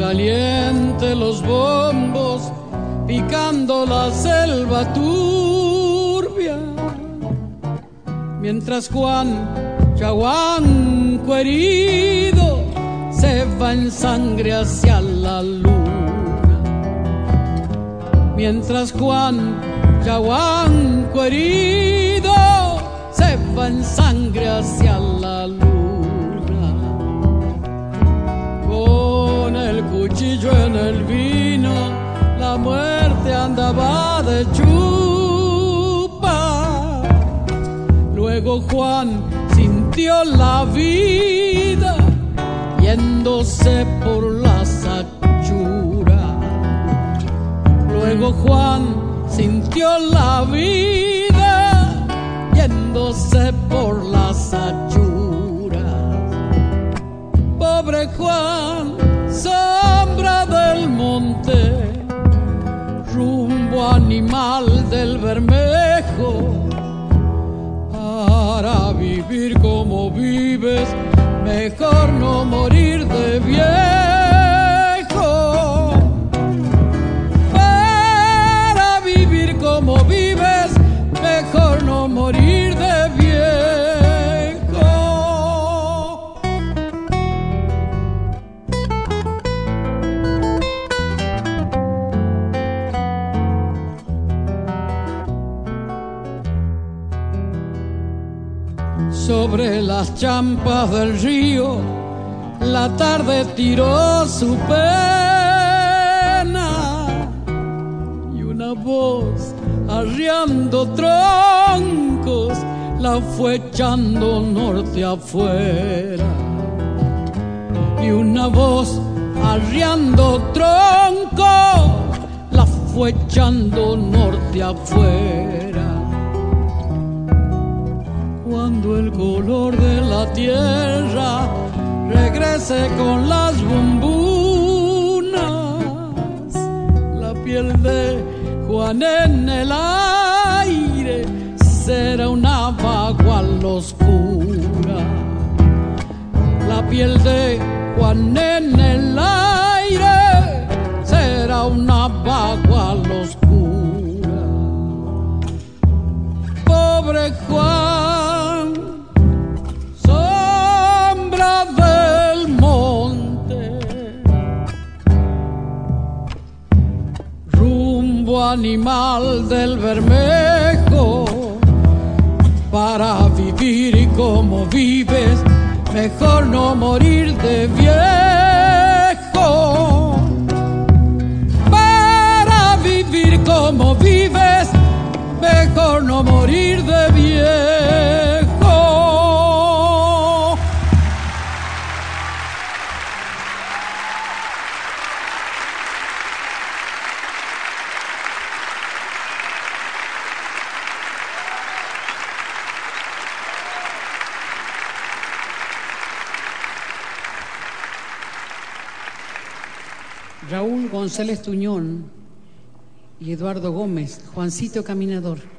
caliente los bombos, picando la selva turbia, mientras Juan Chaguanco herido se va en sangre hacia la luna, mientras Juan Chaguanco herido se va en sangre hacia la luna. Con el cuchillo en el vino, la muerte andaba de chupa. Luego Juan sintió la vida yéndose por las achuras. Luego Juan sintió la vida yéndose por las achuras. Pobre Juan, sombra del monte, rumbo animal del Bermejo. Para vivir como vives, mejor no morir de viejo. Para vivir como vives, mejor no morir de viejo. Sobre las champas del río, la tarde tiró su pena y una voz arriando troncos la fue echando norte afuera. Y una voz arriando troncos la fue echando norte afuera. Cuando el color de la tierra regrese con las bombunas, la piel de Juan en el aire será una bagual oscura. La piel de Juan en el aire será una bagual oscura. Pobre Juan, sombra del monte, rumbo animal del Bermejo. Para vivir y como vives, mejor no morir de viejo. Para vivir como vives, mejor no morir de viejo. Raúl González Tuñón y Eduardo Gómez, Juancito Caminador.